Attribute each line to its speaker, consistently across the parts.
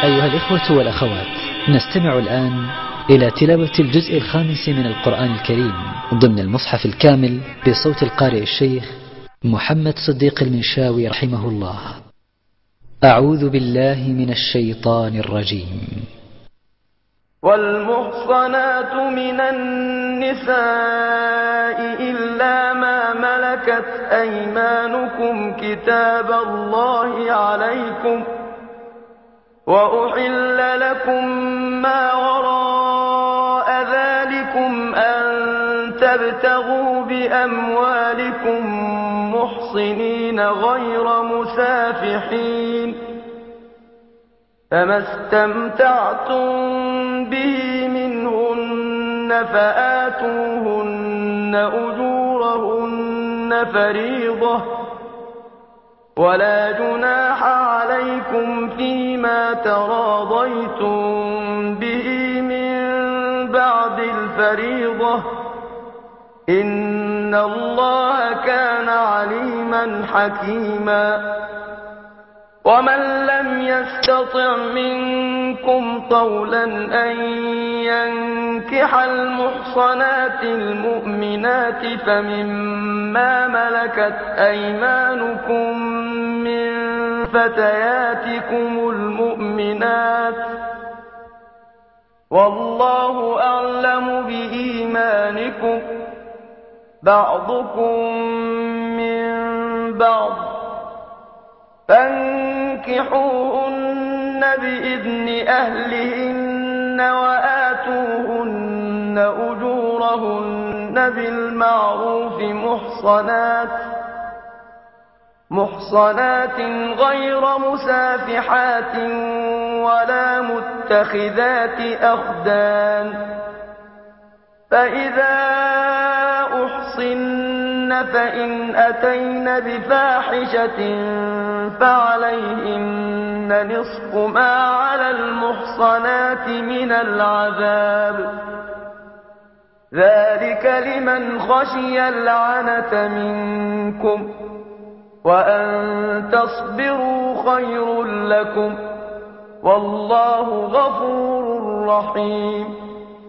Speaker 1: أيها الإخوة والأخوات، نستمع الآن إلى تلاوة الجزء 5 من القرآن الكريم ضمن المصحف الكامل بصوت القارئ الشيخ محمد صديق المنشاوي رحمه الله. أعوذ بالله من الشيطان الرجيم.
Speaker 2: والمحصنات من النساء إلا ما ملكت أيمانكم كتاب الله عليكم، وأحل لكم ما وراء ذلكم أن تبتغوا بأموالكم محصنين غير مسافحين، فما استمتعتم به منهن فآتوهن أجورهن فريضة، ولا جناح عليكم فيما تراضيتم به من بعد الفريضة، إن الله كان عليما حكيما. ومن لم يستطع منكم طولا أن ينكح المحصنات المؤمنات فمما ملكت أيمانكم من فتياتكم المؤمنات، والله أعلم بإيمانكم، بعضكم من بعض، فانكحوهن بإذن أهلهن وآتوهن أجورهن بالمعروف محصنات غير مسافحات ولا متخذات أخدان، فإذا أحصن فإن أتين بفاحشة فعليهن نصف ما على المحصنات من العذاب، ذلك لمن خشي العنة منكم، وأن تصبروا خير لكم، والله غفور رحيم.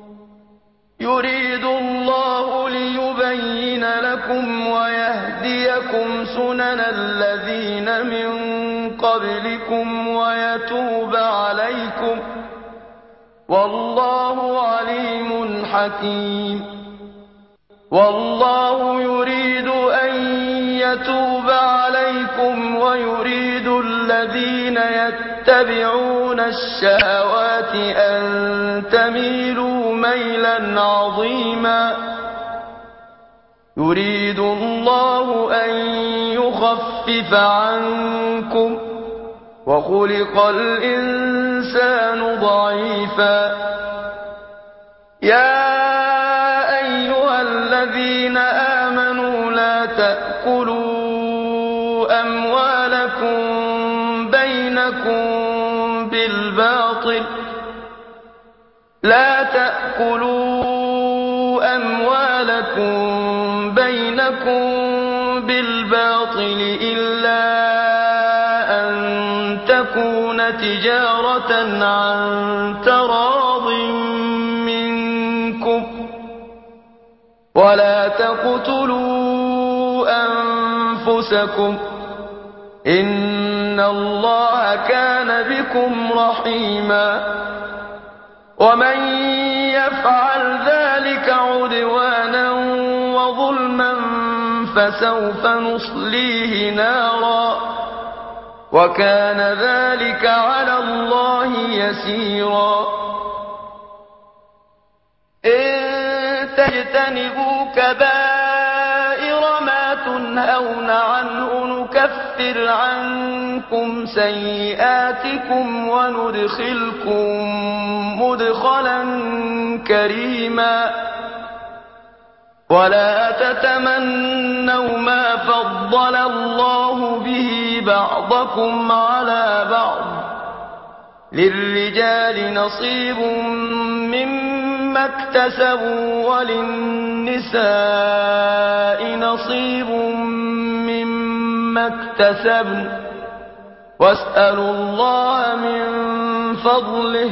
Speaker 2: يريد الله ليبين لكم ويهديكم سنن الذين من قبلكم ويتوب عليكم، والله عليم حكيم. والله يريد أن يتوب عليكم ويريد الذين يتبعون الشهوات أن تميلوا ميلا عظيما. يريد الله أن يخفف عنكم، وخلق الإنسان ضعيفا. يا أيها الذين آمنوا لا تأكلوا أموالكم بينكم بالباطل إلا أن تكون تجارة عن تراض منكم، ولا تقتلوا أنفسكم، إن الله كان بكم رحيما. ومن يفعل ذلك عدوانا وظلما فسوف نصليه نارا، وكان ذلك على الله يسيرا. إن تجتنبوا كبائر ما تنهون عنه نكفر عنكم سيئاتكم وندخلكم مدخلا كريما. ولا تتمنوا ما فضل الله به بعضكم على بعض، للرجال نصيب مما اكتسبوا وللنساء نصيب مما اكتسبن، واسألوا الله من فضله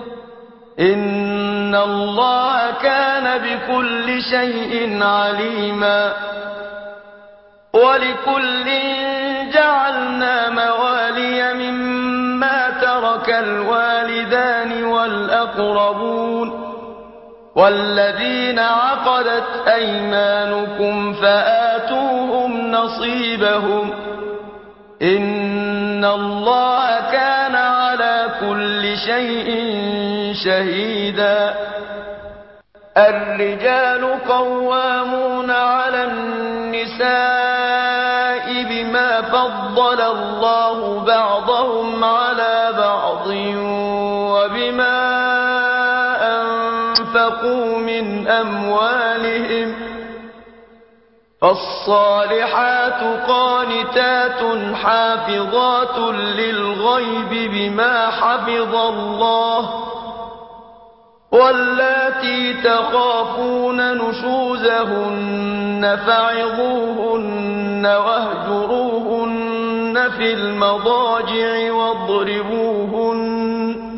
Speaker 2: إن الله كان بكل شيء عليما ولكل جعلنا موالي مما ترك الوالدان والأقربون والذين عقدت أيمانكم فآتوهم نصيبهم إن الله كان على كل شيء شهيدا الرجال قوامون على النساء بما فضل الله بعضهم على بعض وبما أنفقوا من أموالهم فالصالحات قانتات حافظات للغيب بما حفظ الله واللاتي تخافون نشوزهن فعظوهن واهجروهن في المضاجع واضربوهن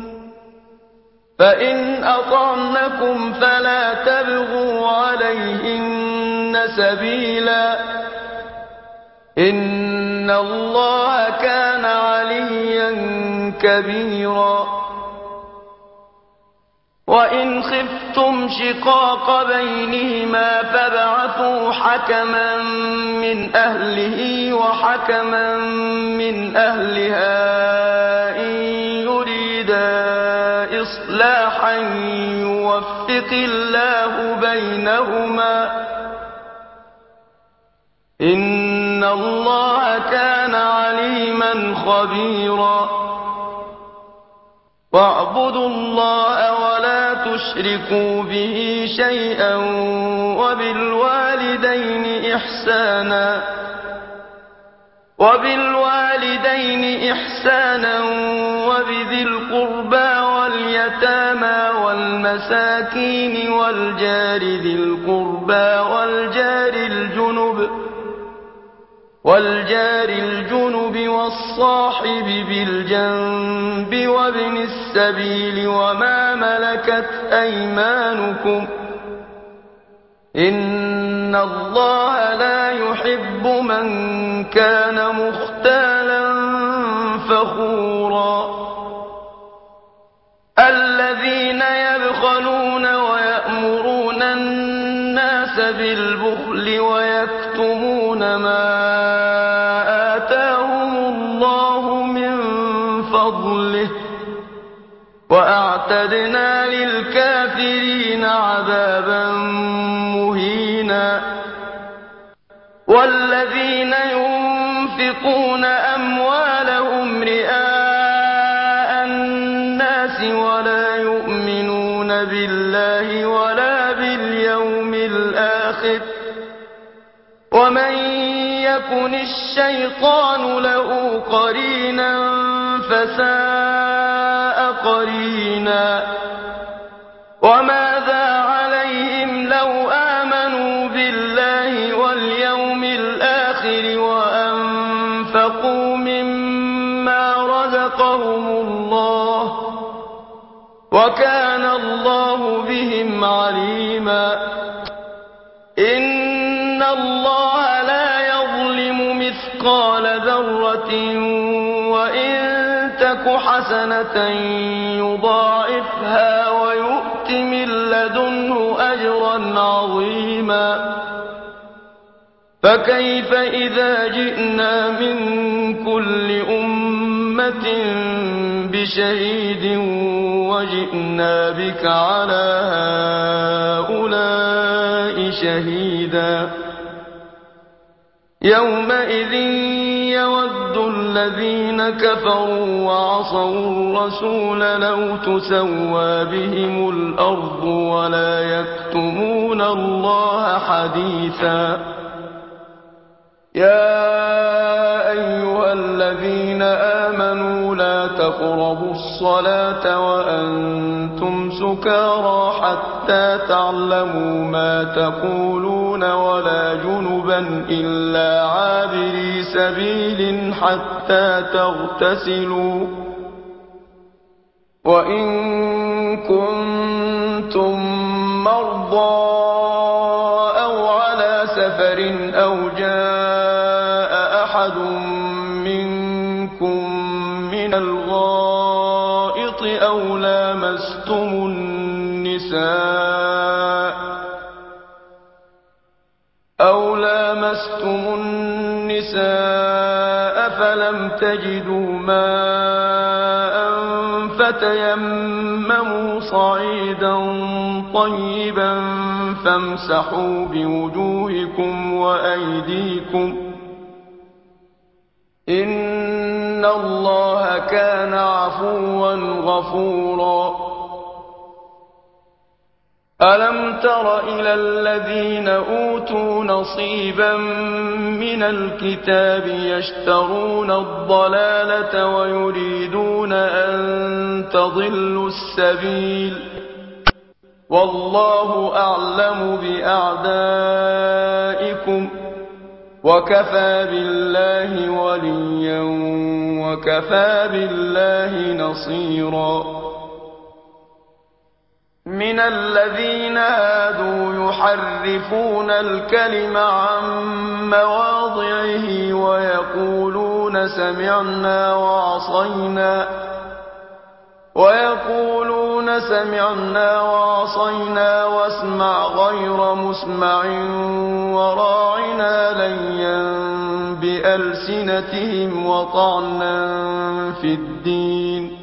Speaker 2: فإن أطعنكم فلا تبغوا عليهن سبيلا إن الله كان عليا كبيرا وإن خفتم شقاق بينهما فابعثوا حكما من أهله وحكما من أهلها إن يريدا إصلاحا يوفق الله بينهما إن الله كان عليما خبيرا واعبدوا الله ولا تشركوا به شيئا وبالوالدين إحسانا وبذي القربى واليتامى والمساكين والجار ذي القربى والجار الجنب والصاحب بالجنب وابن السبيل وما ملكت أيمانكم إن الله لا يحب من كان مختالا فخورا الذين يبخلون ويأمرون الناس بالبخل ويكتمون ما آتاهم الله من فضله وأعتدنا للكافرين عذابا مهينا والذين ينفقون أموالهم رئاء الناس ولا يؤمنون بالله ولا باليوم الآخر ومن يكن الشيطان له قرينا فساء قرينا وماذا عليهم لو آمنوا بالله واليوم الآخر وأنفقوا مما رزقهم الله وكان الله بهم عليما إن الله لا يظلم مثقال ذرة وإن تك حسنة يضاعفها ويؤت من لدنه أجرا عظيما فكيف إذا جئنا من كل أمة بشهيد وجئنا بك على هؤلاء شهيدا يومئذ يود الذين كفروا وعصوا الرسول لو تسوى بهم الأرض ولا يكتمون الله حديثا يا أيها الذين آمنوا لا تقربوا الصلاة وأنتم سكارى حتى تعلموا ما تقولون ولا جنبا إلا عابري سبيل حتى تغتسلوا وإن كنتم مرضى أو على سفر أو جاء أحد منكم من الغائط أو لامستم النساء فلم تجدوا ماء فتيمموا صعيدا طيبا فامسحوا بوجوهكم وأيديكم إن الله كان عفوا غفورا ألم تر إلى الذين أوتوا نصيبا من الكتاب يشترون الضلالة ويريدون أن تضلوا السبيل والله أعلم بأعدائكم وكفى بالله وليا وكفى بالله نصيرا من الذين هادوا يحرفون الكلم عن مواضعه ويقولون سمعنا وعصينا واسمع غير مسمع وراعنا ليا بألسنتهم وطعنا في الدين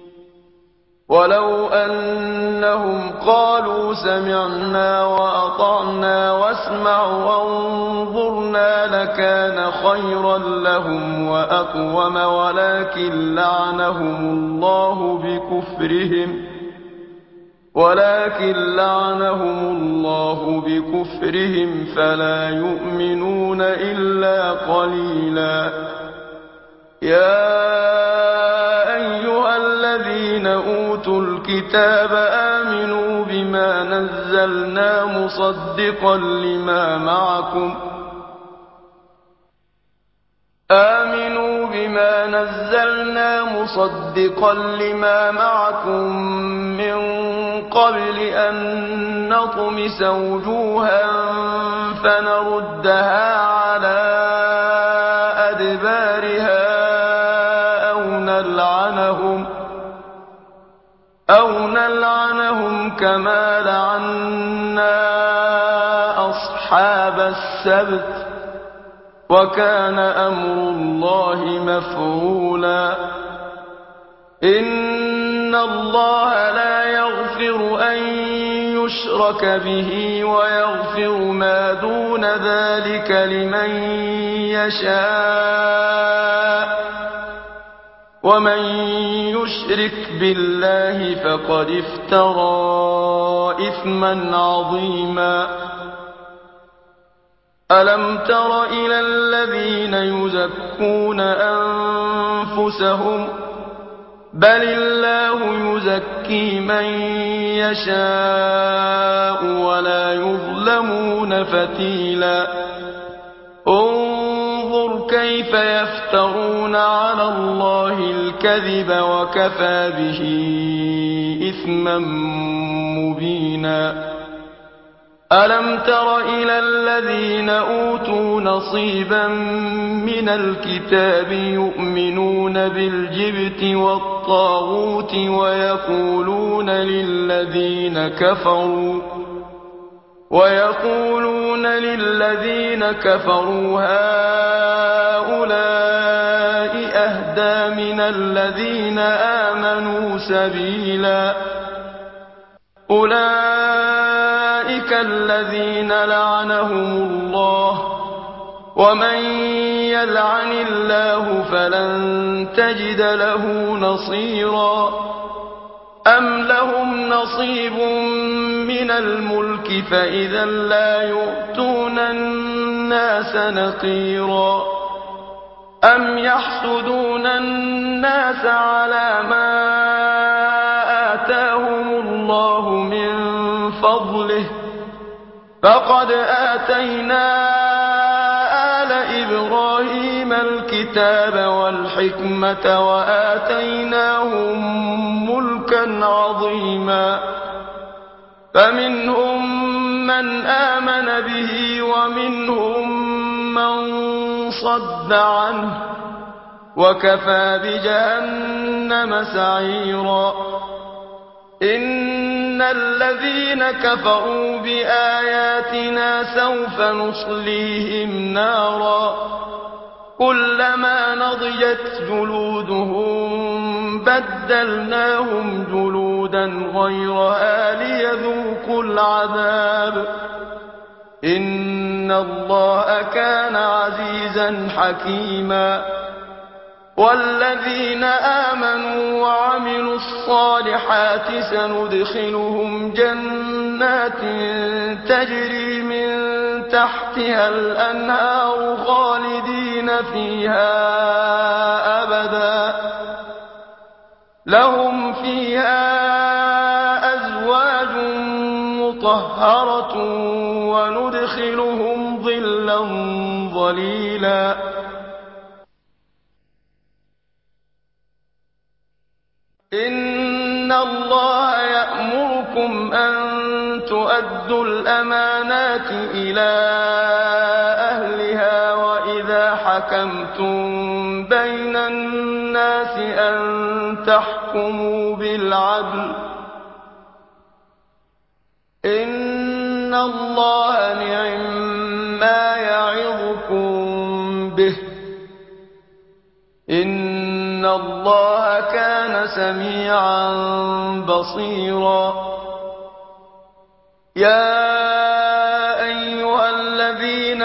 Speaker 2: ولو أنهم قالوا سمعنا وأطعنا واسمع وانظرنا لكان خيرا لهم وأقوم ولكن لعنهم الله بكفرهم فلا يؤمنون إلا قليلا يا أيها الذين أوتوا الكتاب آمنوا بما نزلنا مصدقا لما معكم من قبل أن نطمس وجوها فنردها على أدبارها أو نلعنهم كما لعنا أصحاب السبت وكان أمر الله مفعولا إن الله لا يغفر أن يشرك به ويغفر ما دون ذلك لمن يشاء ومن يشرك بالله فقد افترى إثما عظيما ألم تر إلى الذين يزكون أنفسهم بل الله يزكي من يشاء ولا يظلمون فتيلا انظر كيف يفترون على الله الكذب وكفى به إثما مبينا ألم تر إلى الذين أوتوا نصيبا من الكتاب يؤمنون بالجبت والطاغوت ويقولون للذين كفروا هؤلاء أهدى من الذين آمنوا سبيلا أولئك الذين لعنهم الله ومن يلعن الله فلن تجد له نصيرا أم لهم نصيب من الملك فإذا لا يؤتون الناس نقيرا أم يحسدون الناس على ما آتاهم الله من فضله فقد آتينا آل إبراهيم الكتاب والحكمة وآتيناهم ملكا ملكا عظيما فمنهم من آمن به ومنهم من صد عنه وكفى بجهنم سعيرا إن الذين كفروا بآياتنا سوف نصليهم نارا كلما نضجت جلودهم بدلناهم جلودا غيرها ليذوقوا العذاب إن الله كان عزيزا حكيما والذين آمنوا وعملوا الصالحات سندخلهم جنات تجري من تحتها الأنهار خالدين فيها أبدا لهم فيها أزواج مطهرة وندخلهم ظلا ظليلا إن الله يأمركم أن تؤدوا الأمانات إلى أهلها وإذا حكمتم بين الناس أن تحكموا بالعدل إن الله نعما يعظكم به إن الله كان سميعا بصيرا يا أيها الذين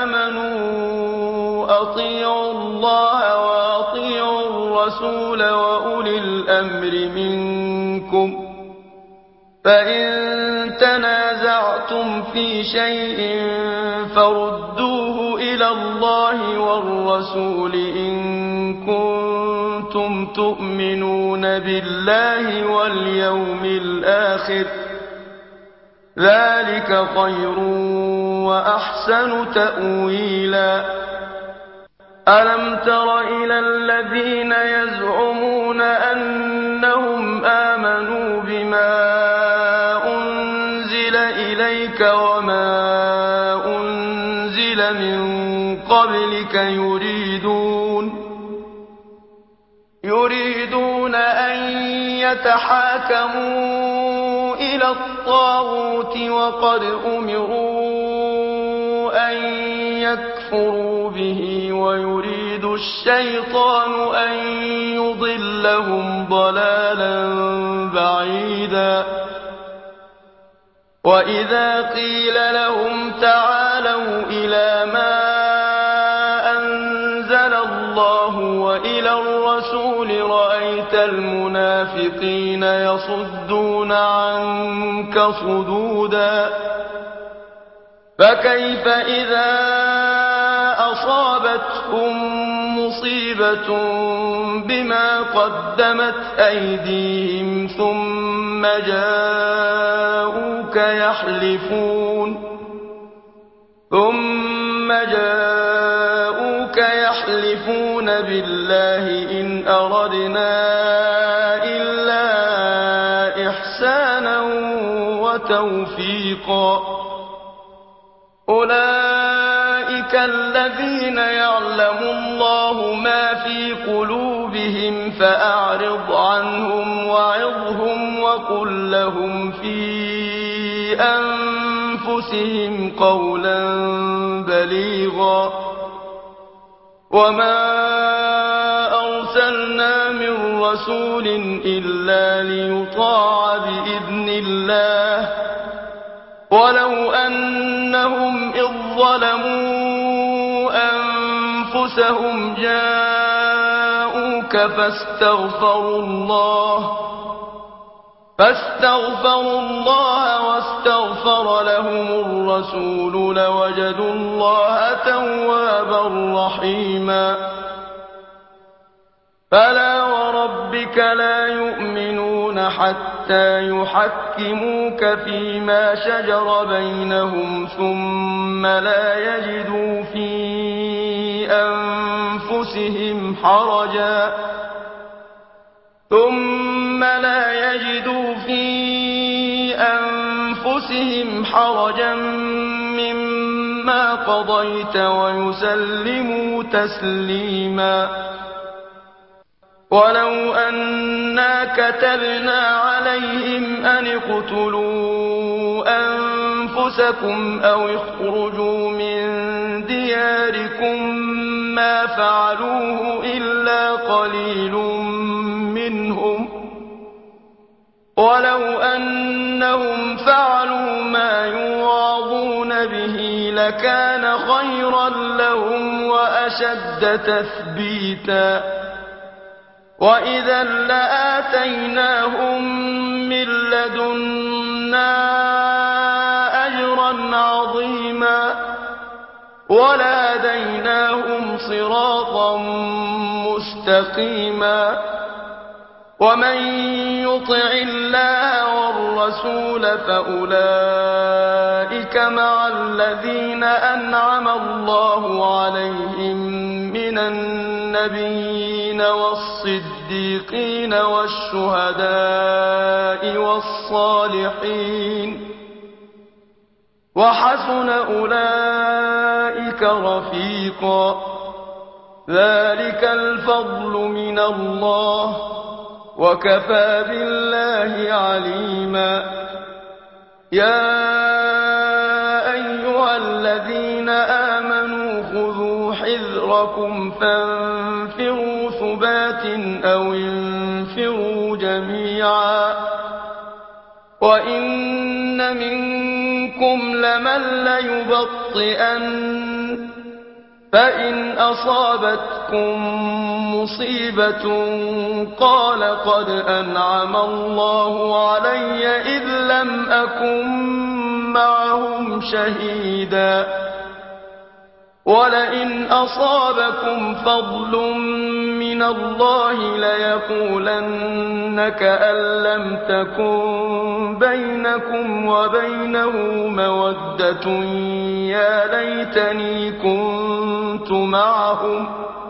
Speaker 2: آمنوا أطيعوا الله وأطيعوا الرسول وأولي الأمر منكم فإن تنازعتم في شيء فردوه إلى الله والرسول إن كنتم تؤمنون بالله واليوم الآخر ذلك خير وأحسن تأويلا ألم تر إلى الذين يزعمون أنهم آمنوا بما أنزل إليك وما أنزل من قبلك يريدون أن يتحاكموا إلى الطاغوت وقد أمروا أن يكفروا به ويريد الشيطان أن يضلهم ضلالا بعيدا وإذا قيل لهم تعالوا إلى ما أنزل الله وإلى الرسول رأيت المنافقين يصدون عنك صدودا فكيف إذا أصابتهم مصيبة بما قدمت أيديهم ثم جاءوك يحلفون بالله إن أردنا إلا إحسانا وتوفيقا أولئك الذين يعلم الله ما في قلوبهم فأعرض عنهم وعظهم وقل لهم في أنفسهم قولا بليغا وما أرسلنا من رسول إلا ليطاع بإذن الله ولو أنهم إذ ظلموا أنفسهم جاءوك فاستغفروا الله واستغفر لهم الرسول لوجدوا الله توابا رحيما فلا وربك لا يؤمنون حتى يحكموك فيما شجر بينهم ثم لا يجدوا في أنفسهم ثم لا يجدوا في أنفسهم حرجا مما قضيت ويسلموا تسليما. ولو أنا كتبنا عليهم أن اقتلوا أنفسكم أو اخرجوا من دياركم ما فعلوه إلا قليل منهم، ولو أنهم فعلوا ما يوعظون به لكان خيرا لهم وأشد تثبيتا، وإذا لآتيناهم من لدنا أجرا عظيما ولهديناهم صراطا مستقيما. ومن يطع الله والرسول فأولئك مع الذين أنعم الله عليهم من النبيين والصديقين والشهداء والصالحين، وحسن أولئك رفيقا. ذلك الفضل من الله وكفى بالله عليما. يا أيها الذين آمنوا خذوا حذركم فانفروا ثبات أو انفروا جميعا. وإن منكم لمن ليبطئن فإن أصابتكم مصيبة قال قد أنعم الله علي إذ لم أكن معهم شهيدا. ولئن أصابكم فضل من الله ليقولن كأن لم تكن بينكم وبينه مودة يا ليتني كنت معهم،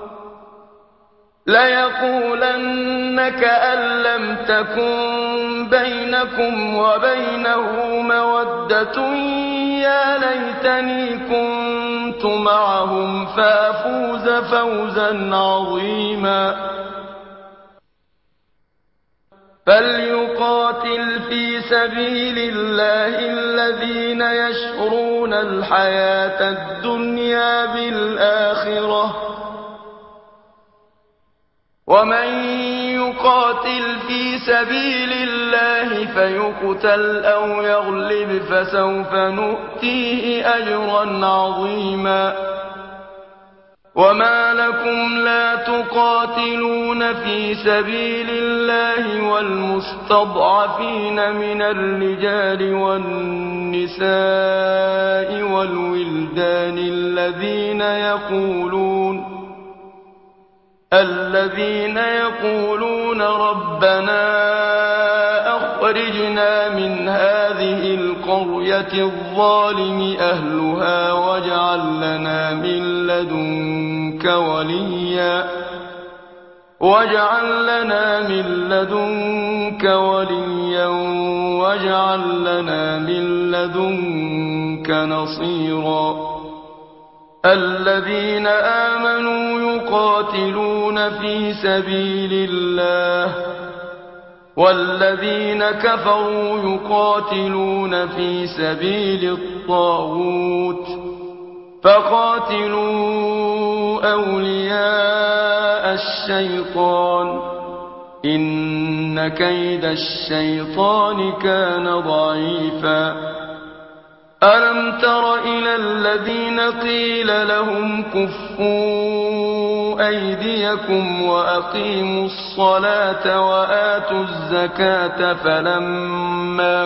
Speaker 2: ليقولن كأن لم تكن بينكم وبينه مودة يا ليتني كنت معهم فأفوز فوزا عظيما. فليقاتل في سبيل الله الذين يشرون الحياة الدنيا بالآخرة، ومن يقاتل في سبيل الله فيقتل أو يغلب فسوف نؤتيه أجرا عظيما. وما لكم لا تقاتلون في سبيل الله والمستضعفين من الرجال والنساء والولدان الذين يقولون ربنا أخرجنا من هذه القرية الظالم أهلها واجعل لنا من لدنك وليا واجعل لنا من لدنك نصيرا. الذين آمنوا يقاتلون في سبيل الله والذين كفروا يقاتلون في سبيل الطاغوت فقاتلوا أولياء الشيطان إن كيد الشيطان كان ضعيفا. ألم تر إلى الذين قيل لهم كفوا أيديكم وأقيموا الصلاة وآتوا الزكاة فلما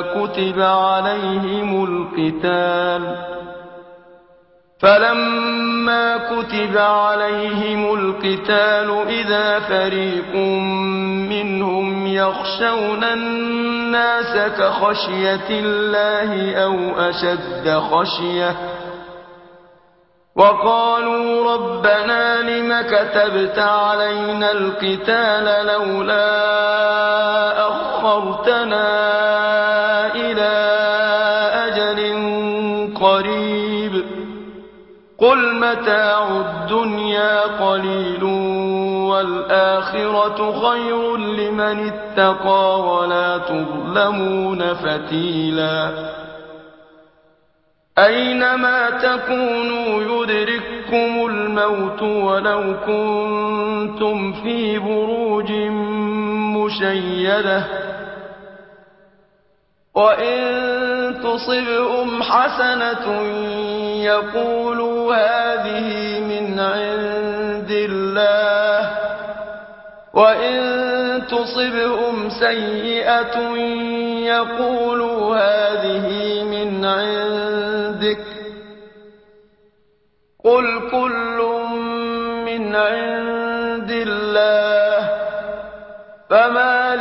Speaker 2: كتب عليهم القتال إذا فريق منهم يخشون الناس كخشية الله أو أشد خشية وقالوا ربنا لم كتبت علينا القتال لولا أخرتنا إلى أجل قريب قل متاع الدنيا قليل والآخرة خير لمن اتقى ولا تظلمون فتيلا أينما تكونوا يدرككم الموت ولو كنتم في بروج مشيدة وإن تصبهم حسنة يقولوا هذه من عند الله وإن تصبهم سيئة يقولوا هذه من عندك قل كل من عند الله فما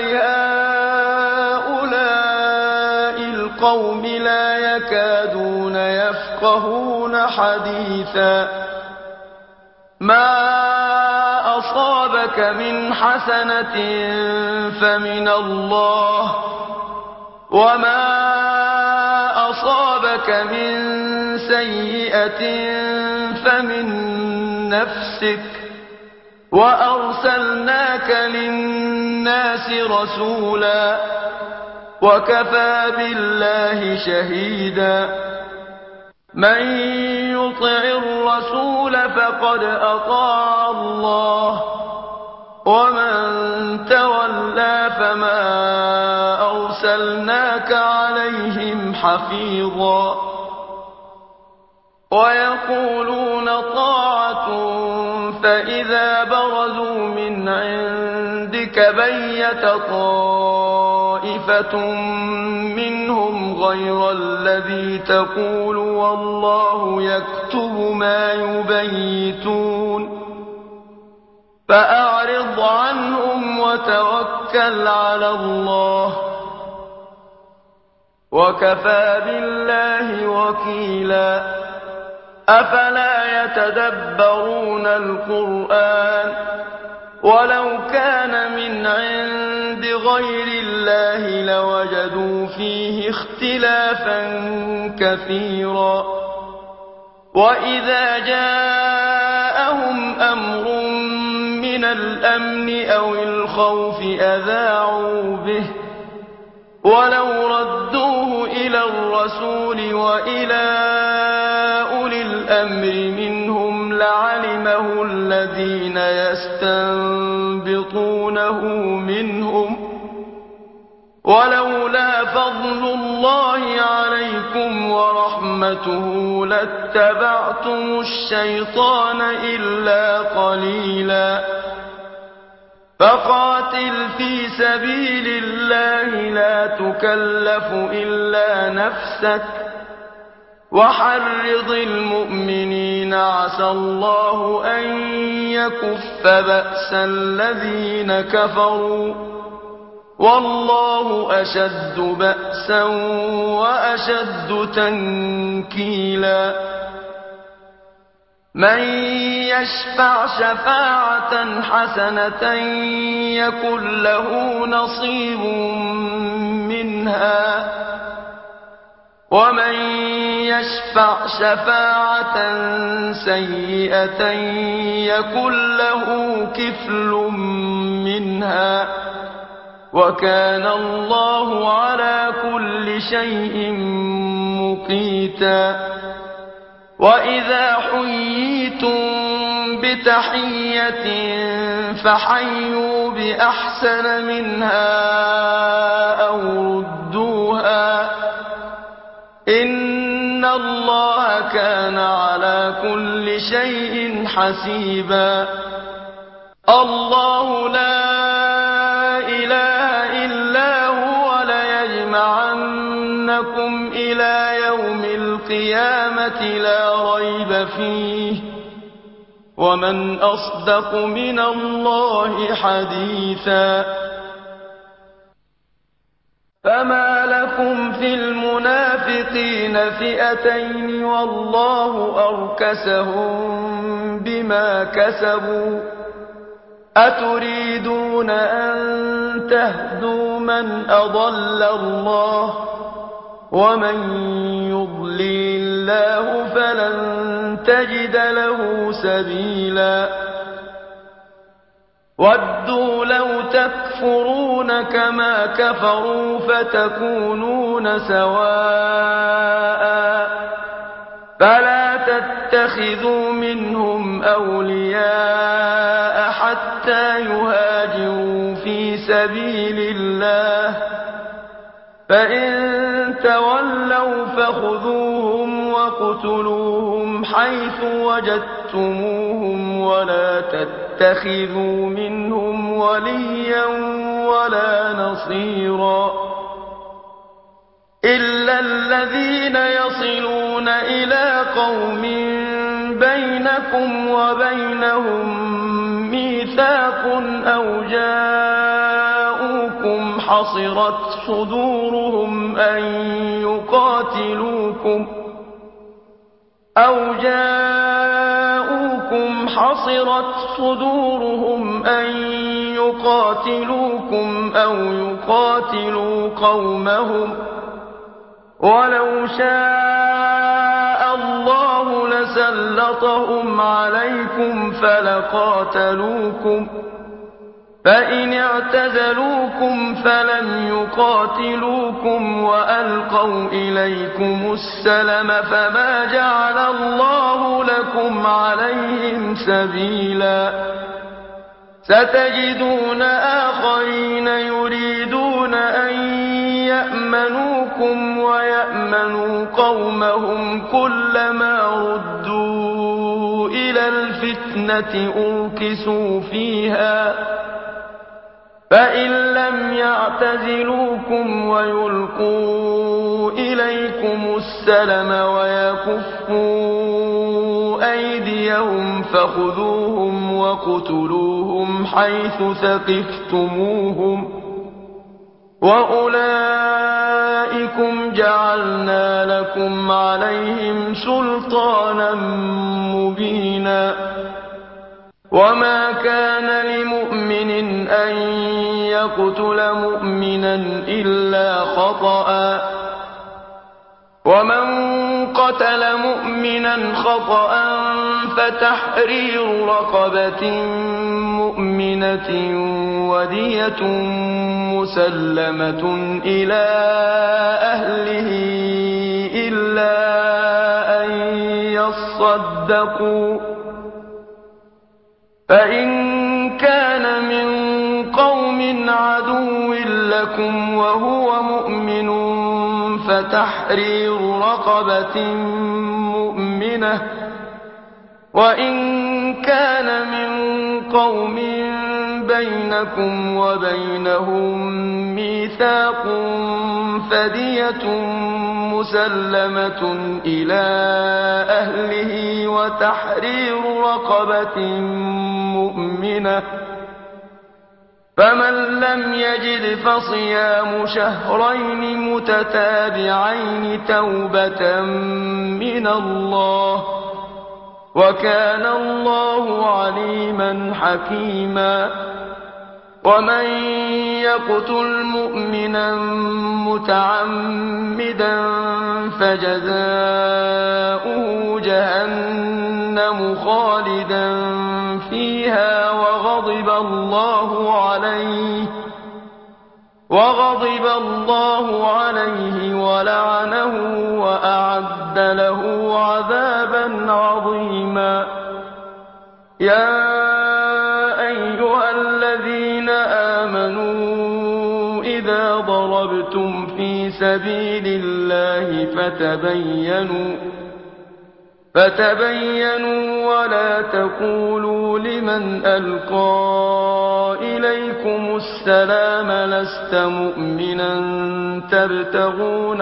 Speaker 2: لهؤلاء القوم لا يكادون يفقهون حديثا ما أصابك من حسنة فمن الله وما أصابك من سيئة فمن نفسك وأرسلناك للناس رسولا وكفى بالله شهيدا من يطع الرسول فقد أطاع الله ومن تولى فما أرسلناك عليهم حفيظا ويقولون طاعة فإذا برزوا من عندك بيت طائفة منهم غير الذي تقول والله يكتب ما يبيتون فأعرض عنهم وتوكل على الله وكفى بالله وكيلا أفلا يتدبرون القرآن ولو كان من عند غير الله لوجدوا فيه اختلافا كثيرا وإذا جاءهم أمر من الأمن أو الخوف أذاعوا به ولو ردوه إلى الرسول وإلى أولي الأمر منهم لعلمه الذين يستنبطونه منهم ولولا فضل الله عليكم ورحمته لاتبعتم الشيطان إلا قليلا فقاتل في سبيل الله لا تكلف إلا نفسك وحرض المؤمنين عسى الله أن يكف بأس الذين كفروا والله أشد بأسا وأشد تنكيلا من يشفع شفاعة حسنة يكن له نصيب منها ومن يشفع شفاعة سيئة يكن له كفل منها وكان الله على كل شيء مقيتا وإذا حييتم بتحية فحيوا بأحسن منها أو ردوها إن الله كان على كل شيء حسيبا الله لا إله إلا هو ليجمعنكم إلى يوم القيامة لا ريب فيه ومن أصدق من الله حديثا فما لكم في المنافقين السابقين فئتين والله أركسهم بما كسبوا أتريدون أن تهدوا من أضل الله ومن يضلل الله فلن تجد له سبيلا ودوا لو تكفرون كما كفروا فتكونون سواء فلا تتخذوا منهم أولياء حتى يهاجروا في سبيل الله فإن تولوا فخذوهم وقتلوهم حيث وجدتموهم ولا تتخذوا منهم وليا ولا نصيرا إلا الذين يصلون إلى قوم بينكم وبينهم ميثاق أو جاءوكم حصرت صدورهم أن يقاتلوكم أو يقاتلوا قومهم ولو شاء الله لسلطهم عليكم فلقاتلوكم فإن اعتزلوكم فلم يقاتلوكم وألقوا إليكم السلم فما جعل الله لكم عليهم سبيلا ستجدون آخرين يريدون أن يأمنوكم ويأمنوا قومهم كلما ردوا إلى الفتنة أركسوا فيها فإن لم يعتزلوكم ويلقوا إليكم السلم ويكفوا أيديهم فخذوهم وقتلوهم حيث ثقفتموهم وأولئكم جعلنا لكم عليهم سلطانا مبينا وما كان لمؤمن أن يقتل مؤمنا إلا خطأ ومن قتل مؤمنا خطأ فتحرير رقبة مؤمنة ودية مسلمة إلى أهله إلا أن يصدقوا فإن كان من قوم عدو لكم وهو مؤمن فتحرير رقبة مؤمنة وإن كان من قوم بينكم وبينهم ميثاق فدية مسلمة إلى أهله وتحرير رقبة مؤمنة فمن لم يجد فصيام شهرين متتابعين توبة من الله وكان الله عليما حكيما ومن يقتل مؤمنا متعمدا فجزاؤه جهنم خالدا فيها وغضب الله عليه ولعنه وأعد له عذابا عظيما يا أيها الذين آمنوا إذا ضربتم في سبيل الله فتبينوا ولا تقولوا لمن ألقى إليكم السلام لست مؤمنا تبتغون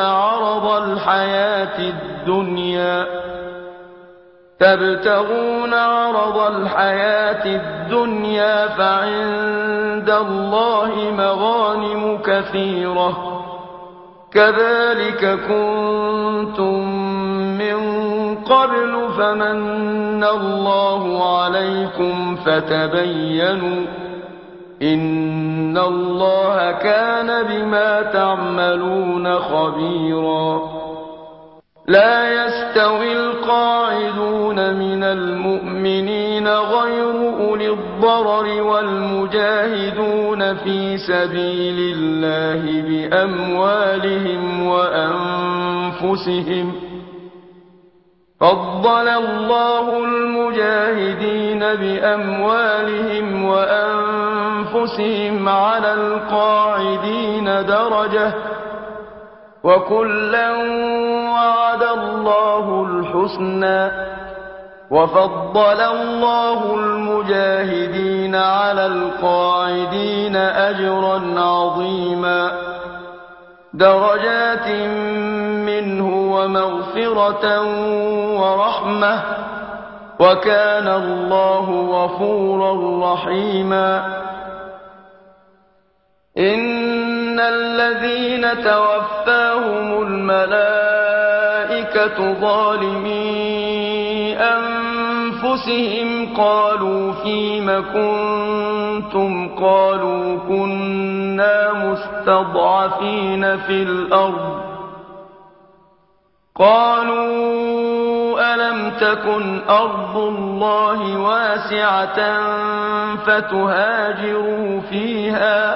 Speaker 2: عرض الحياة الدنيا فعند الله مغانم كثيرة كذلك كنتم من قبل فمن الله عليكم فتبينوا إن الله كان بما تعملون خبيرا لا يستوي القاعدون من المؤمنين غير أولي الضرر والمجاهدون في سبيل الله بأموالهم وأنفسهم فضل الله المجاهدين بأموالهم وأنفسهم على القاعدين درجة وكلا وعد الله الحسنى وفضل الله المجاهدين على القاعدين أجرا عظيما درجات منه ومغفرة ورحمة وكان الله غفورا رحيما إن الذين توفاهم الملائكة ظالمي أنفسهم قالوا فيم كنتم قالوا كنا مستضعفين في الأرض قالوا ألم تكن أرض الله واسعة فتهاجروا فيها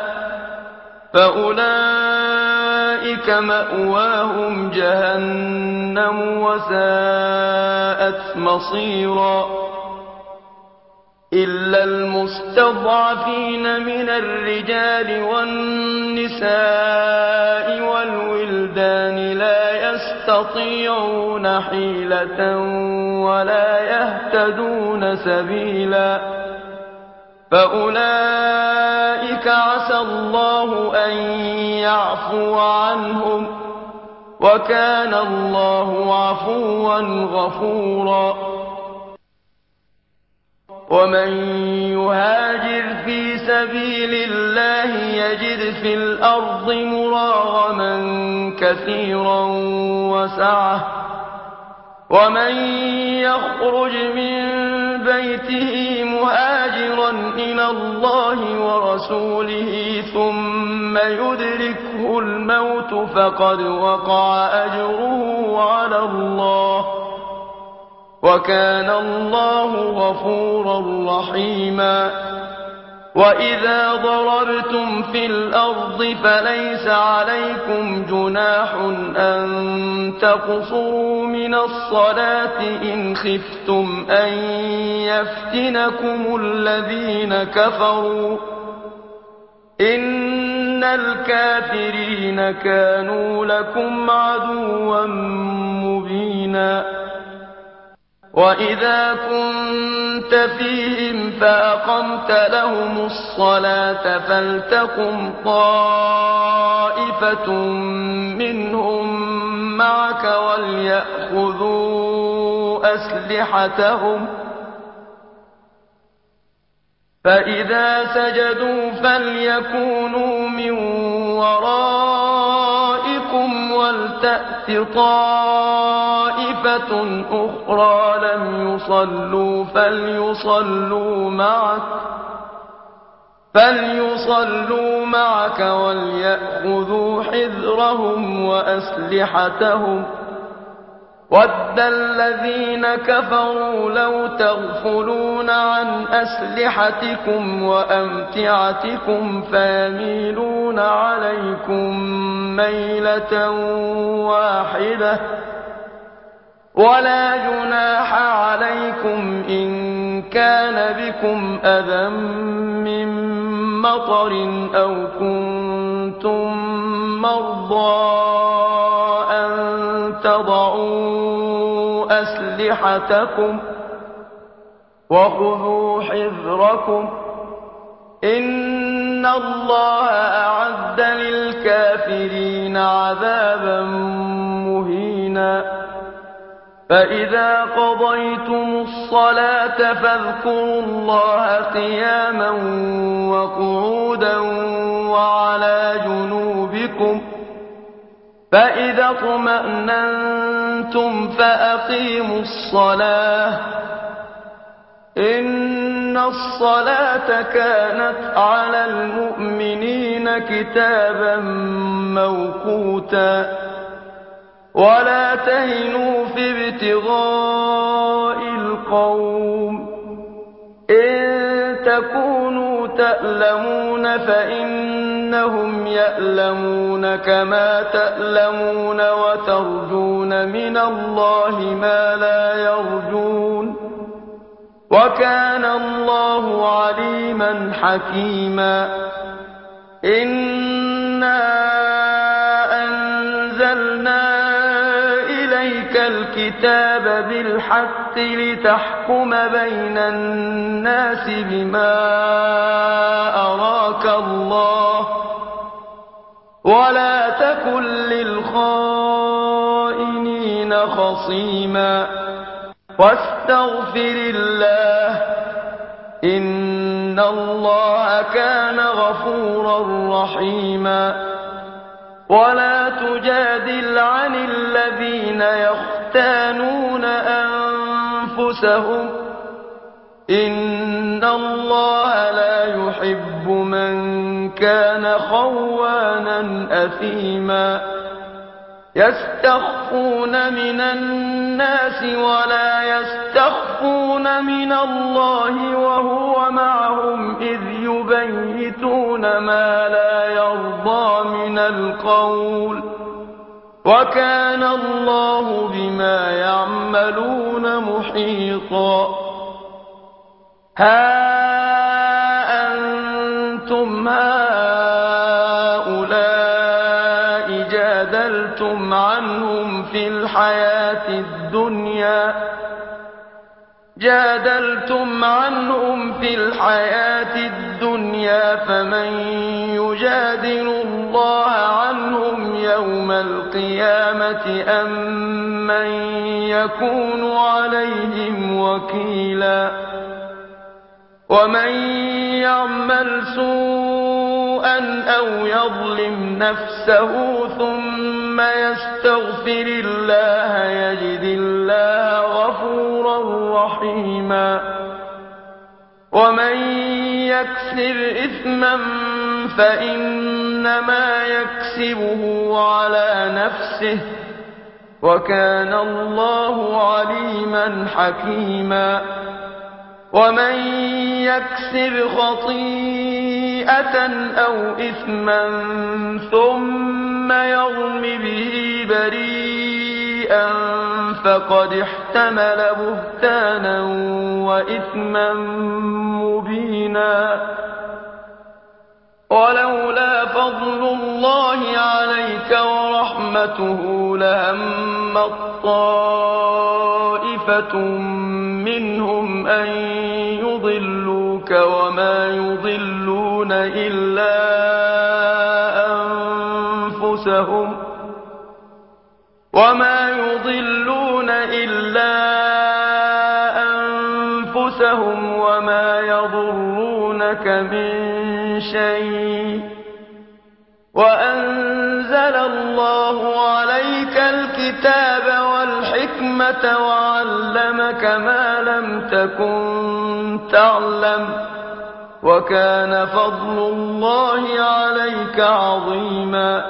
Speaker 2: فأولئك مأواهم جهنم وساءت مصيرا إلا المستضعفين من الرجال والنساء والولدان لا يستطيعون حيلة ولا يهتدون سبيلا فأولئك عسى الله أن يعفو عنهم وكان الله عفوا غفورا ومن يهاجر في سبيل الله يجد في الأرض مراغما كثيرا وسعة ومن يخرج من بيته مهاجرا إلى الله ورسوله ثم يدركه الموت فقد وقع أجره على الله وكان الله غفورا رحيما وإذا ضربتم في الأرض فليس عليكم جناح أن تقصروا من الصلاة إن خفتم أن يفتنكم الذين كفروا إن الكافرين كانوا لكم عدوا مبينا وإذا كنت فيهم فأقمت لهم الصلاة فلتقم طائفة منهم معك وليأخذوا أسلحتهم فإذا سجدوا فليكونوا من ورائكم ولتأت طائفة أخرى لم يصلوا فليصلوا معك وليأخذوا حذرهم وأسلحتهم وَدَّ الَّذِينَ كَفَرُوا لَوْ تَغْفُلُونَ عَنْ أَسْلِحَتِكُمْ وَأَمْتِعَتِكُمْ فَيَمِيلُونَ عَلَيْكُمْ مَيْلَةً وَاحِدَةً وَلَا جُنَاحَ عَلَيْكُمْ إِن كَانَ بِكُمْ أَذًى مِّن مَّطَرٍ أَوْ كُنتُم مَّرْضَىٰ أَن تَضَعُوا أَسْلِحَتَكُمْ وَخُذُوا حِذْرَكُمْ إِنَّ اللَّهَ أَعَدَّ لِلْكَافِرِينَ عَذَابًا مُّهِينًا فَإِذَا قَضَيْتُمُ الصَّلَاةَ فاذكروا اللَّهَ قِيَامًا وَقُعُودًا وَعَلَىٰ جُنُوبِكُمْ فإذا اطمأننتم فأقيموا الصلاة إن الصلاة كانت على المؤمنين كتابا موقوتا ولا تهنوا في ابتغاء القوم إن تكونوا تألمون فإنهم يألمون كما تألمون وترجون من الله ما لا يرجون وكان الله عليما حكيما إنا أنزلنا إليك الكتاب بالحق لتحكم بين الناس بما أراك الله ولا تكن للخائنين خصيما واستغفر الله إن الله كان غفورا رحيما ولا تجادل عن الذين يختانون أنفسهم إن الله لا يحب من كان خوانا أثيما يستخفون من الناس ولا يستخفون من الله وهو معهم إذ يبيتون ما لا يرضى من القول وكان الله بما يعملون محيطا ها أنتم هؤلاء جادلتم عنهم في الحياة الدنيا فمن يجادل الله عنهم يوم القيامة أم من يكون عليهم وكيلا ومن يعمل سوءا أو يظلم نفسه ثم يستغفر الله يجد الله غفورا رحيما ومن يكسب إثما فإنما يكسبه على نفسه وكان الله عليما حكيما ومن يكسب خطيئة أو إثما ثم يرم به بريئا فقد احتمل بهتانا وإثما مبينا ولولا فضل الله عليك ورحمته لهمت طائفة منهم أن يضلوك وما يضلون إلا أنفسهم وما يضرونك من شيء وأنزل الله عليك الكتاب والحكمة وعلمك ما لم تكن تعلم وكان فضل الله عليك عظيما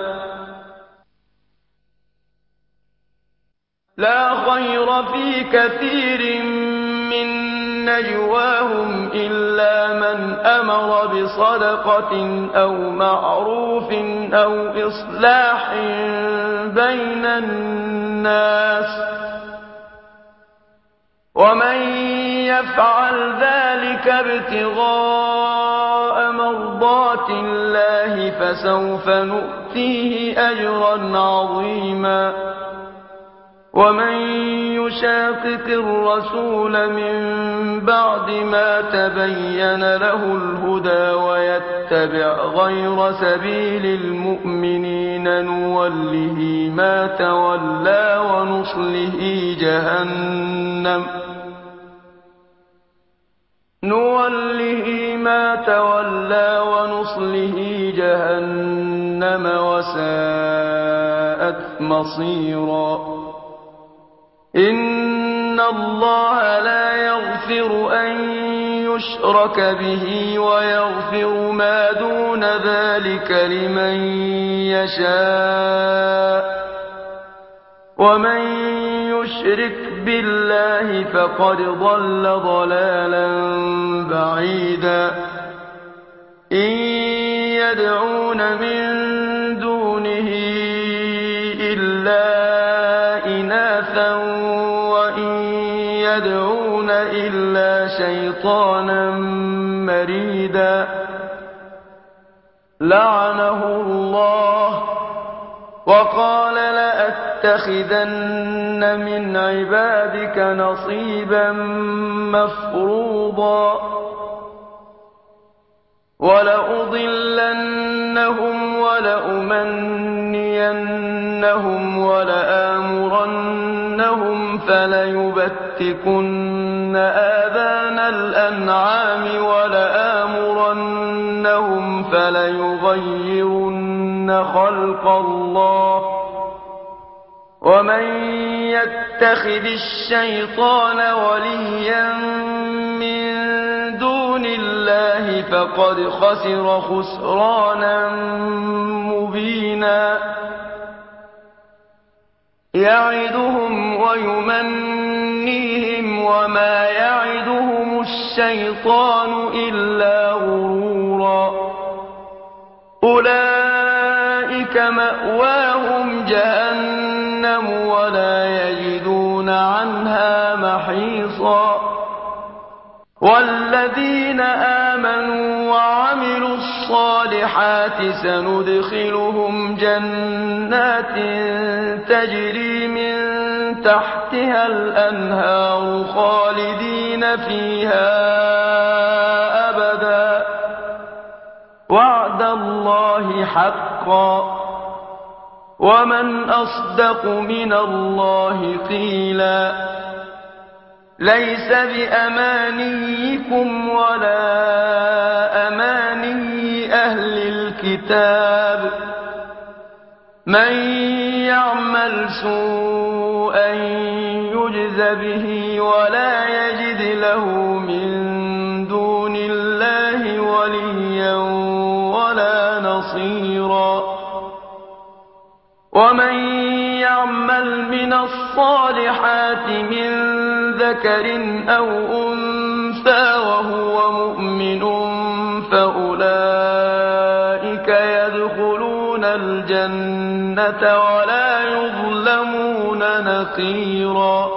Speaker 2: لا خير في كثير من نجواهم إلا من أمر بصدقة أو معروف أو إصلاح بين الناس ومن يفعل ذلك ابتغاء مرضات الله فسوف نؤتيه أجرا عظيما ومن يشاقق الرسول من بعد ما تبين له الهدى ويتبع غير سبيل المؤمنين نوله ما تولى ونصله جهنم وساءت مصيرا. إن الله لا يغفر أن يشرك به ويغفر ما دون ذلك لمن يشاء، ومن يشرك بالله فقد ضل ضلالا بعيدا. إن يدعون من دونه إلا إناثا وإن يدعون إلا شيطانا مريدا لعنه الله وقال لأتخذن من عبادك نصيبا مفروضا ولأضلنهم ولأمنينهم ولآمرنهم فليبتكن آذان الأنعام ولآمرنهم فليغيرن خلق الله ومن يتخذ الشيطان وليا من دون الله فقد خسر خسرانا مبينا. يعدهم ويمنيهم وما يعدهم الشيطان إلا غرورا. أولئك مأواهم جهنم ولا يجدون عنها محيصا. والذين آمنوا وعملوا الصالحات سندخلهم جنات تجري من تحتها الأنهار خالدين فيها أبدا وعد الله حقا ومن أصدق من الله قيلا. ليس بأمانيكم ولا أماني أهل الكتاب من يعمل سوءا يجز به ولا يجد له من دون الله وليا ولا نصيرا. ومن يعمل من الصالحات من ذكر أو أنثى وهو مؤمن فأولئك يدخلون الجنة ولا يظلمون نقيرا.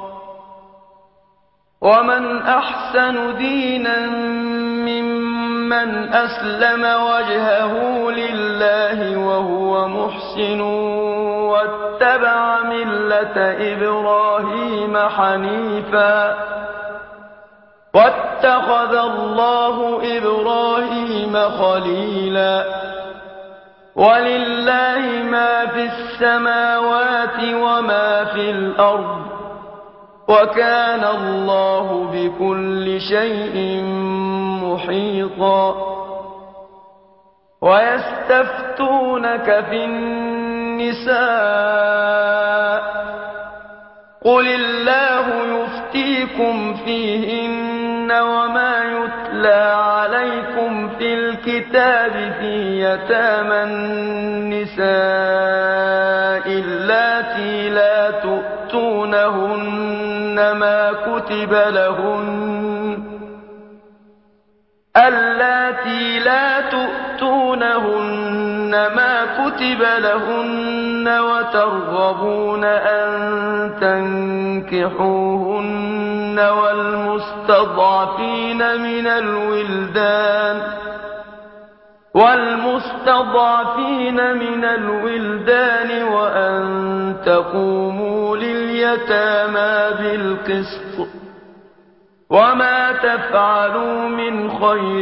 Speaker 2: ومن أحسن دينا ممن أسلم وجهه لله وهو محسن واتبع ملة إبراهيم حنيفا واتخذ الله إبراهيم خليلا. ولله ما في السماوات وما في الأرض وكان الله بكل شيء محيطا. ويستفتونك في النساء قل الله يفتيكم فيهن وما يتلى عليكم في الكتاب في يتامى النساء اللاتي لا تؤتونهن ما كتب لهن وترغبون أن تنكحوهن والمستضعفين من الولدان وأن تقوموا لليتامى بالقسط وما تفعلوا من خير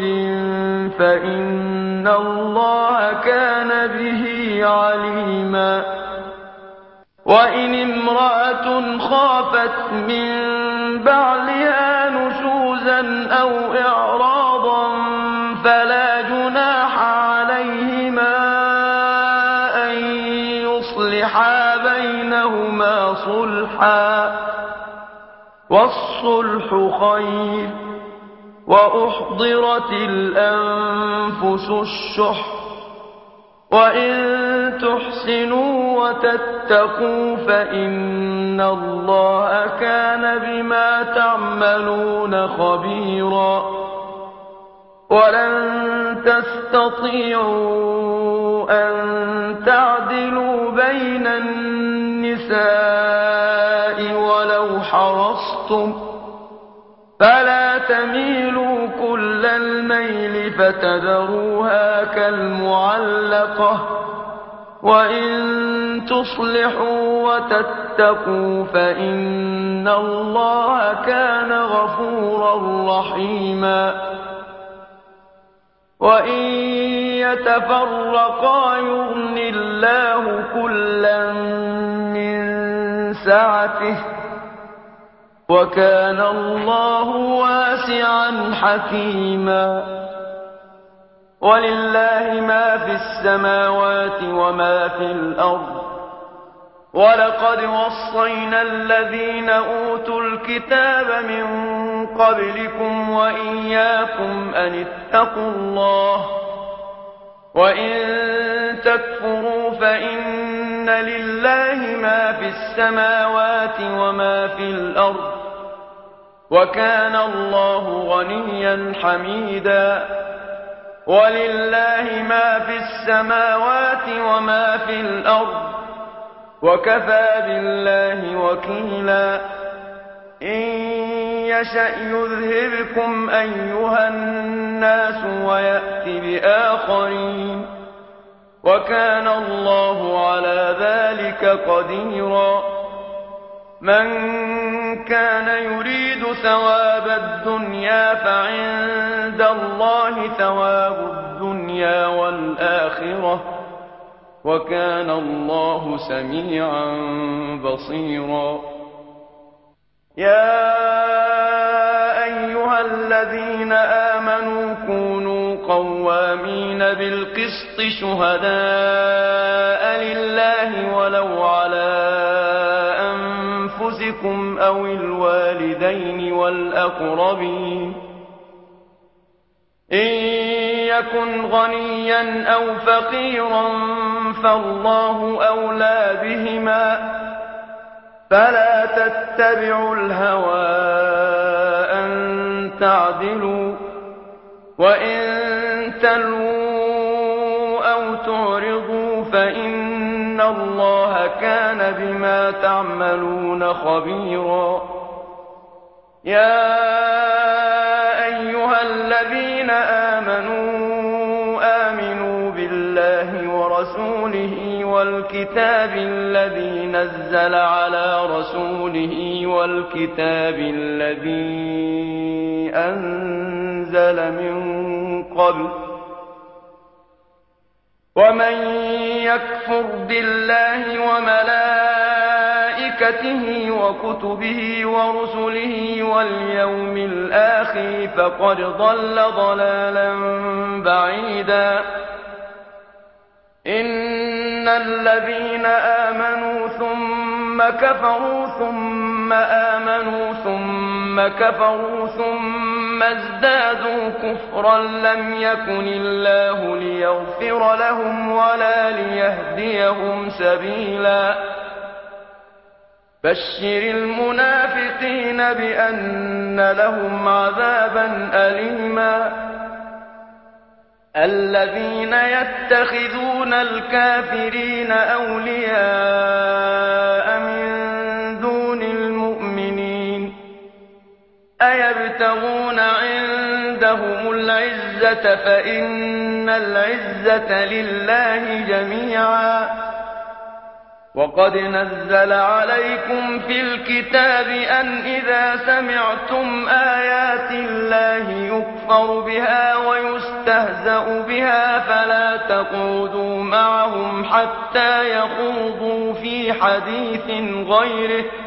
Speaker 2: فإن الله كان به عليما. وإن امرأة خافت من بعلها نشوزا أو إعراضا فلا جناح عليهما أن يصلحا صُلْحًا وَالصُّلْحُ خَيْرٌ وَأُحْضِرَتِ الْأَنفُسُ الشُّحَّ وَإِن تُحْسِنُوا وَتَتَّقُوا فَإِنَّ اللَّهَ كَانَ بِمَا تَعْمَلُونَ خَبِيرًا وَلَن تَسْتَطِيعُوا أَن تَعْدِلُوا بَيْنَ النِّسَاءِ وَلَوْ حَرَصْتُمْ فَلَا تَمِيلُوا كُلَّ الْمَيْلِ فَتَذَرُوهَا كَالْمُعَلَّقَةِ وَإِن تُصْلِحُوا وَتَتَّقُوا فَإِنَّ اللَّهَ كَانَ غَفُورًا رَّحِيمًا وَإِن يَتَفَرَّقَا يُغْنِ اللَّهُ كُلًّا مِّن سَعَتِهِ وَكَانَ اللَّهُ وَاسِعًا حَكِيمًا وَلِلَّهِ مَا فِي السَّمَاوَاتِ وَمَا فِي الْأَرْضِ وَلَقَدْ وَصَّيْنَا الَّذِينَ أُوتُوا الْكِتَابَ مِن قَبْلِكُمْ وَإِيَّاكُمْ أَنِ اتَّقُوا اللَّهَ وَإِن تَكْفُرُوا فَإِنَّ لِلَّهِ مَا فِي السَّمَاوَاتِ وَمَا في الْأَرْضِ وَكَانَ اللَّهُ غَنِيًّا حَمِيدًا وَلِلَّهِ مَا فِي السَّمَاوَاتِ وَمَا في الْأَرْضِ وَكَفَى بِاللَّهِ وَكِيلًا إِن يَشَأْ يُذْهِبْكُمْ أَيُّهَا النَّاسُ وَيَأْتِ بِآخَرِينَ وَكَانَ اللَّهُ عَلَى ذَلِكَ قَدِيرًا مَنْ كَانَ يُرِيدُ ثَوَابَ الدُّنْيَا فَعِندَ اللَّهِ ثَوَابُ الدُّنْيَا وَالْآخِرَةِ وَكَانَ اللَّهُ سَمِيعًا بَصِيرًا يَا أَيُّهَا الَّذِينَ آمَنُوا كُونُوا قَوَّامِينَ بِالْقِسْطِ شُهَدَاءَ لِلَّهِ وَلَوْ عَلَىٰ أَنفُسِكُمْ أَوِ الْوَالِدَيْنِ وَالْأَقْرَبِينَ إِن يَكُنْ غَنِيًّا أَوْ فَقِيرًا فَاللَّهُ أَوْلَىٰ بِهِمَا فَلَا تَتَّبِعُوا الْهَوَىٰ أَن تَعْدِلُوا وَإِن تَلْوُوا أَوْ تُعْرِضُوا فَإِنَّ اللَّهَ كَانَ بِمَا تَعْمَلُونَ خَبِيرًا يَا أَيُّهَا الَّذِينَ آمَنُوا بِاللَّهِ وَرَسُولِهِ وَالْكِتَابِ الَّذِي نَزَّلَ عَلَىٰ رَسُولِهِ وَالْكِتَابِ الَّذِي أَنزَلَ مِن قَبْلُ وَمَن يَكْفُرْ بِاللَّهِ وَمَلَائِكَتِهِ وَكُتُبِهِ وَرُسُلِهِ وَالْيَوْمِ الْآخِرِ فَقَدْ ضَلَّ ضَلَالًا بَعِيدًا إِنَّ الَّذِينَ آمَنُوا ثُمَّ كَفَرُوا ثُمَّ آمَنُوا ثُمَّ كَفَرُوا ثُمَّ ازْدَادُوا كُفْرًا لَّمْ يَكُنِ اللَّهُ لِيَغْفِرَ لَهُمْ وَلَا لِيَهْدِيَهُمْ سَبِيلًا بَشِّرِ الْمُنَافِقِينَ بِأَنَّ لَهُمْ عَذَابًا أَلِيمًا الَّذِينَ يَتَّخِذُونَ الْكَافِرِينَ أَوْلِيَاءَ مِن دُونِ الْمُؤْمِنِينَ أَيَبْتَغُونَ عِندَهُمُ الْعِزَّةَ فَإِنَّ الْعِزَّةَ لِلَّهِ جَمِيعًا وَقَدْ نَزَّلَ عَلَيْكُمْ فِي الْكِتَابِ أَنْ إِذَا سَمِعْتُمْ آيَاتِ اللَّهِ يُكْفَرُ بِهَا وَيُسْتَهْزَأُ بِهَا فَلَا تَقْعُدُوا مَعَهُمْ حَتَّىٰ يَخُوضُوا فِي حَدِيثٍ غَيْرِهِ ۚ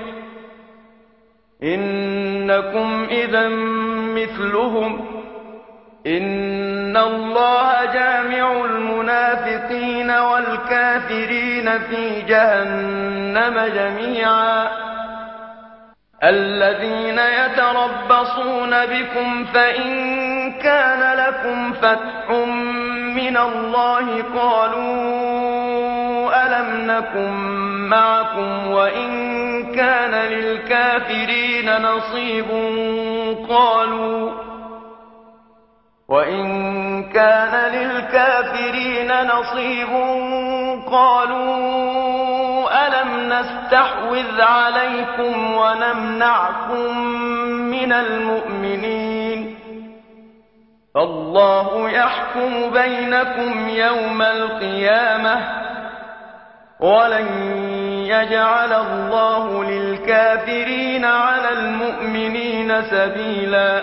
Speaker 2: إِنَّكُمْ إِذًا مِّثْلُهُمْ ۗ إِنَّ اللَّهَ جَامِعُ الْمُنَافِقِينَ وَالْكَافِرِينَ فِي جَهَنَّمَ جَمِيعًا الذين يتربصون بكم فإن كان لكم فتح من الله قالوا ألم نكن معكم وإن كان للكافرين نصيب قالوا ألم نستحوذ عليكم ونمنعكم من المؤمنين فالله يحكم بينكم يوم القيامة ولن يجعل الله للكافرين على المؤمنين سبيلا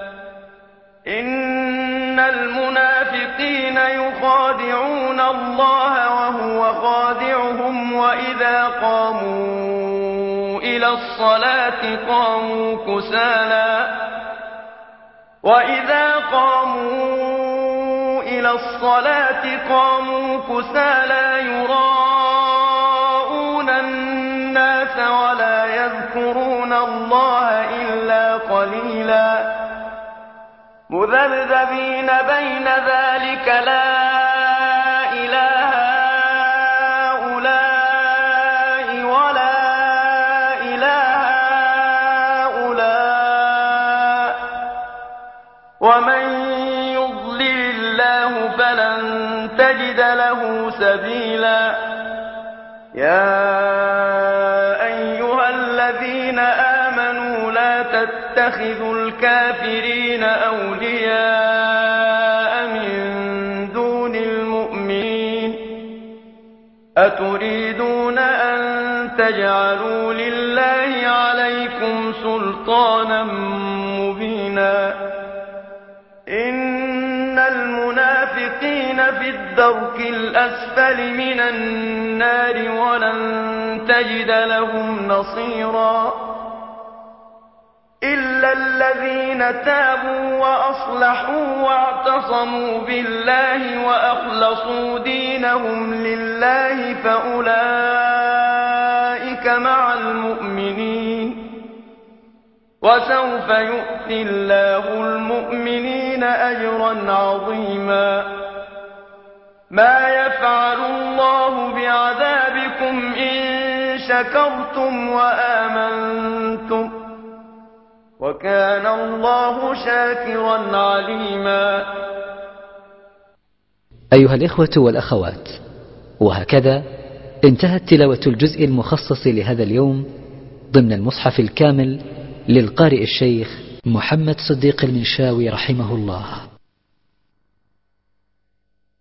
Speaker 2: إن المنافقين يخادعون الله وهو خادعهم وإذا قاموا إلى الصلاة قاموا كسالى يراءون الناس ولا يذكرون الله إلا قليلا مذبذبين بين ذلك لا إله هؤلاء ولا إله هؤلاء ومن يضلل الله فلن تجد له سبيلا يا أيها الذين آمنوا لا تتخذوا الكافرين أولياء من دون المؤمنين أتريدون أن تجعلوا لله عليكم سلطانا مبينا إن المنافقين في الدرك الأسفل من النار ولن تجد لهم نصيرا إلا الذين تابوا وأصلحوا واعتصموا بالله وأخلصوا دينهم لله فأولئك مع المؤمنين وسوف يؤتي الله المؤمنين أجرا عظيما ما يفعل الله بعذابكم إن شكرتم وآمنتم وكان الله شاكرا عليما.
Speaker 1: أيها الإخوة والأخوات، وهكذا انتهت تلاوة الجزء المخصص لهذا اليوم ضمن المصحف الكامل للقارئ الشيخ محمد صديق المنشاوي رحمه الله.